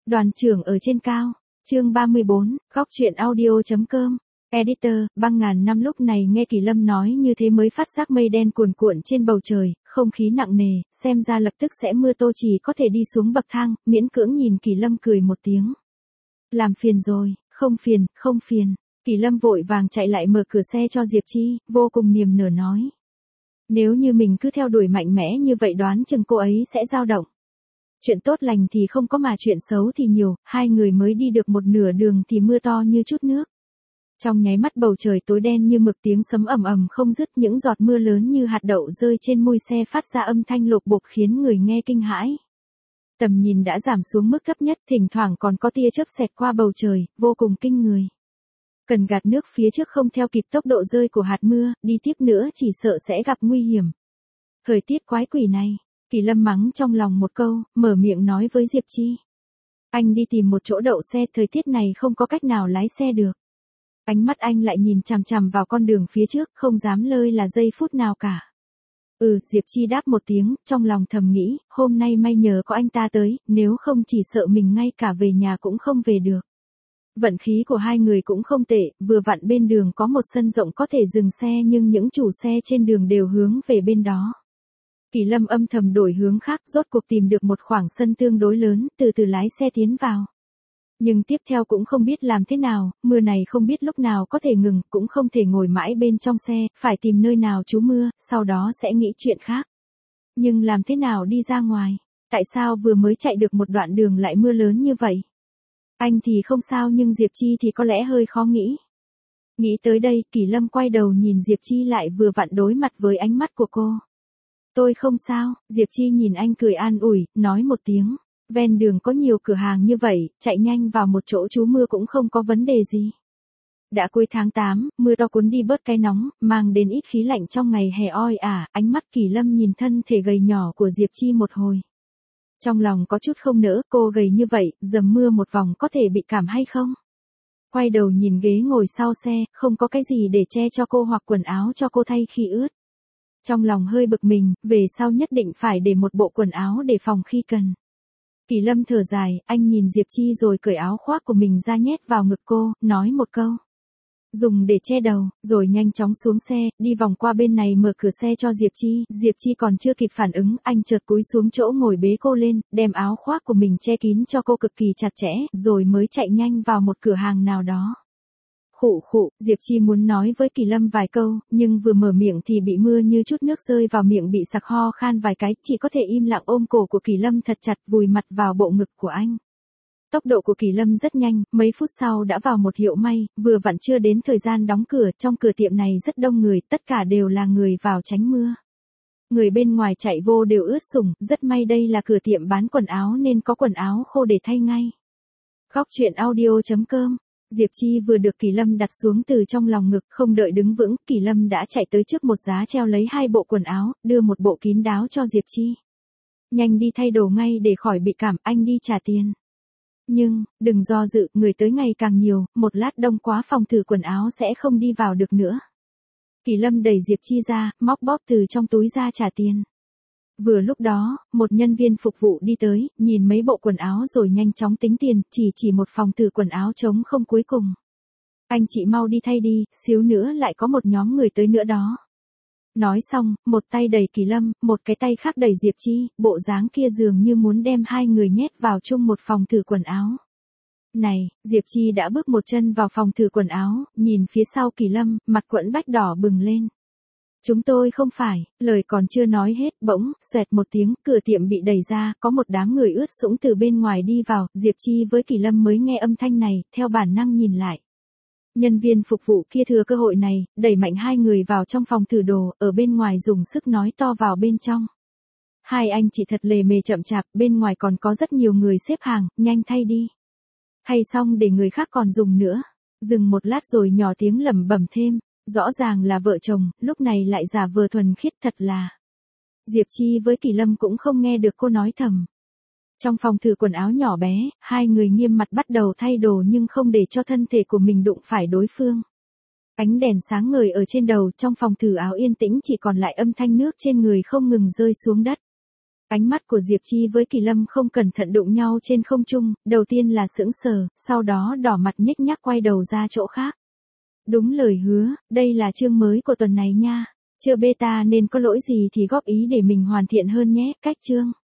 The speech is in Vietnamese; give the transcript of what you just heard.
Đoàn trưởng ở trên cao. Chương 34, góc truyện audio.com. Editor, băng ngàn năm lúc này nghe Kỳ Lâm nói như thế mới phát giác mây đen cuồn cuộn trên bầu trời, không khí nặng nề, xem ra lập tức sẽ mưa tô chỉ có thể đi xuống bậc thang, miễn cưỡng nhìn Kỳ Lâm cười một tiếng. Làm phiền rồi, không phiền, không phiền. Kỳ Lâm vội vàng chạy lại mở cửa xe cho Diệp Chi, vô cùng niềm nở nói. Nếu như mình cứ theo đuổi mạnh mẽ như vậy đoán chừng cô ấy sẽ dao động. Chuyện tốt lành thì không có mà chuyện xấu thì nhiều, hai người mới đi được một nửa đường thì mưa to như chút nước. Trong nháy mắt bầu trời tối đen như mực, tiếng sấm ầm ầm không dứt, những giọt mưa lớn như hạt đậu rơi trên mui xe phát ra âm thanh lộp bộp khiến người nghe kinh hãi. Tầm nhìn đã giảm xuống mức thấp nhất, thỉnh thoảng còn có tia chớp xẹt qua bầu trời, vô cùng kinh người. Cần gạt nước phía trước không theo kịp tốc độ rơi của hạt mưa, đi tiếp nữa chỉ sợ sẽ gặp nguy hiểm. Thời tiết quái quỷ này, Kỳ Lâm mắng trong lòng một câu, mở miệng nói với Diệp Chi. Anh đi tìm một chỗ đậu xe, thời tiết này không có cách nào lái xe được. Ánh mắt anh lại nhìn chằm chằm vào con đường phía trước, không dám lơi là giây phút nào cả. Diệp Chi đáp một tiếng, trong lòng thầm nghĩ, hôm nay may nhờ có anh ta tới, nếu không chỉ sợ mình ngay cả về nhà cũng không về được. Vận khí của hai người cũng không tệ, vừa vặn bên đường có một sân rộng có thể dừng xe nhưng những chủ xe trên đường đều hướng về bên đó. Kỳ Lâm âm thầm đổi hướng khác, rốt cuộc tìm được một khoảng sân tương đối lớn, từ từ lái xe tiến vào. Nhưng tiếp theo cũng không biết làm thế nào, mưa này không biết lúc nào có thể ngừng, cũng không thể ngồi mãi bên trong xe, phải tìm nơi nào trú mưa, sau đó sẽ nghĩ chuyện khác. Nhưng làm thế nào đi ra ngoài? Tại sao vừa mới chạy được một đoạn đường lại mưa lớn như vậy? Anh thì không sao nhưng Diệp Chi thì có lẽ hơi khó nghĩ. Nghĩ tới đây, Kỳ Lâm quay đầu nhìn Diệp Chi lại vừa vặn đối mặt với ánh mắt của cô. Tôi không sao, Diệp Chi nhìn anh cười an ủi, nói một tiếng. Ven đường có nhiều cửa hàng như vậy, chạy nhanh vào một chỗ trú mưa cũng không có vấn đề gì. Đã cuối tháng 8, mưa to cuốn đi bớt cái nóng, mang đến ít khí lạnh trong ngày hè oi ả, ánh mắt Kỳ Lâm nhìn thân thể gầy nhỏ của Diệp Chi một hồi. Trong lòng có chút không nỡ, cô gầy như vậy, dầm mưa một vòng có thể bị cảm hay không? Quay đầu nhìn ghế ngồi sau xe, không có cái gì để che cho cô hoặc quần áo cho cô thay khi ướt. Trong lòng hơi bực mình, về sau nhất định phải để một bộ quần áo để phòng khi cần. Kỳ Lâm thở dài, anh nhìn Diệp Chi rồi cởi áo khoác của mình ra nhét vào ngực cô, nói một câu. Dùng để che đầu, rồi nhanh chóng xuống xe, đi vòng qua bên này mở cửa xe cho Diệp Chi. Diệp Chi còn chưa kịp phản ứng, anh chợt cúi xuống chỗ ngồi bế cô lên, đem áo khoác của mình che kín cho cô cực kỳ chặt chẽ, rồi mới chạy nhanh vào một cửa hàng nào đó. Khụ khụ, Diệp Chi muốn nói với Kỳ Lâm vài câu, nhưng vừa mở miệng thì bị mưa như chút nước rơi vào miệng bị sặc ho khan vài cái, chỉ có thể im lặng ôm cổ của Kỳ Lâm thật chặt vùi mặt vào bộ ngực của anh. Tốc độ của Kỳ Lâm rất nhanh, mấy phút sau đã vào một hiệu may, vừa vặn chưa đến thời gian đóng cửa, trong cửa tiệm này rất đông người, tất cả đều là người vào tránh mưa. Người bên ngoài chạy vô đều ướt sũng, rất may đây là cửa tiệm bán quần áo nên có quần áo khô để thay ngay. Góc truyện audio.com. Diệp Chi vừa được Kỳ Lâm đặt xuống từ trong lòng ngực, không đợi đứng vững, Kỳ Lâm đã chạy tới trước một giá treo lấy hai bộ quần áo, đưa một bộ kín đáo cho Diệp Chi. Nhanh đi thay đồ ngay để khỏi bị cảm, anh đi trả tiền. Nhưng, đừng do dự, người tới ngày càng nhiều, một lát đông quá phòng thử quần áo sẽ không đi vào được nữa. Kỳ Lâm đẩy Diệp Chi ra, móc bóp từ trong túi ra trả tiền. Vừa lúc đó, một nhân viên phục vụ đi tới, nhìn mấy bộ quần áo rồi nhanh chóng tính tiền, chỉ một phòng thử quần áo trống không cuối cùng. Anh chị mau đi thay đi, xíu nữa lại có một nhóm người tới nữa đó. Nói xong, một tay đẩy Kỳ Lâm, một cái tay khác đẩy Diệp Chi, bộ dáng kia dường như muốn đem hai người nhét vào chung một phòng thử quần áo. Này, Diệp Chi đã bước một chân vào phòng thử quần áo, nhìn phía sau Kỳ Lâm, mặt quẫn bách đỏ bừng lên. Chúng tôi không phải, lời còn chưa nói hết, bỗng, xoẹt một tiếng, cửa tiệm bị đẩy ra, có một đám người ướt sũng từ bên ngoài đi vào, Diệp Chi với Kỳ Lâm mới nghe âm thanh này, theo bản năng nhìn lại. Nhân viên phục vụ kia thừa cơ hội này, đẩy mạnh hai người vào trong phòng thử đồ, ở bên ngoài dùng sức nói to vào bên trong. Hai anh chị thật lề mề chậm chạp, bên ngoài còn có rất nhiều người xếp hàng, nhanh thay đi. Thay xong để người khác còn dùng nữa. Dừng một lát rồi nhỏ tiếng lẩm bẩm thêm. Rõ ràng là vợ chồng, lúc này lại giả vờ thuần khiết thật là. Diệp Chi với Kỳ Lâm cũng không nghe được cô nói thầm. Trong phòng thử quần áo nhỏ bé, hai người nghiêm mặt bắt đầu thay đồ nhưng không để cho thân thể của mình đụng phải đối phương. Ánh đèn sáng ngời ở trên đầu, trong phòng thử áo yên tĩnh chỉ còn lại âm thanh nước trên người không ngừng rơi xuống đất. Ánh mắt của Diệp Chi với Kỳ Lâm không cẩn thận đụng nhau trên không trung, đầu tiên là sững sờ, sau đó đỏ mặt nhếch nhác quay đầu ra chỗ khác. Đúng lời hứa, đây là chương mới của tuần này nha. Chưa beta nên có lỗi gì thì góp ý để mình hoàn thiện hơn nhé, cách chương.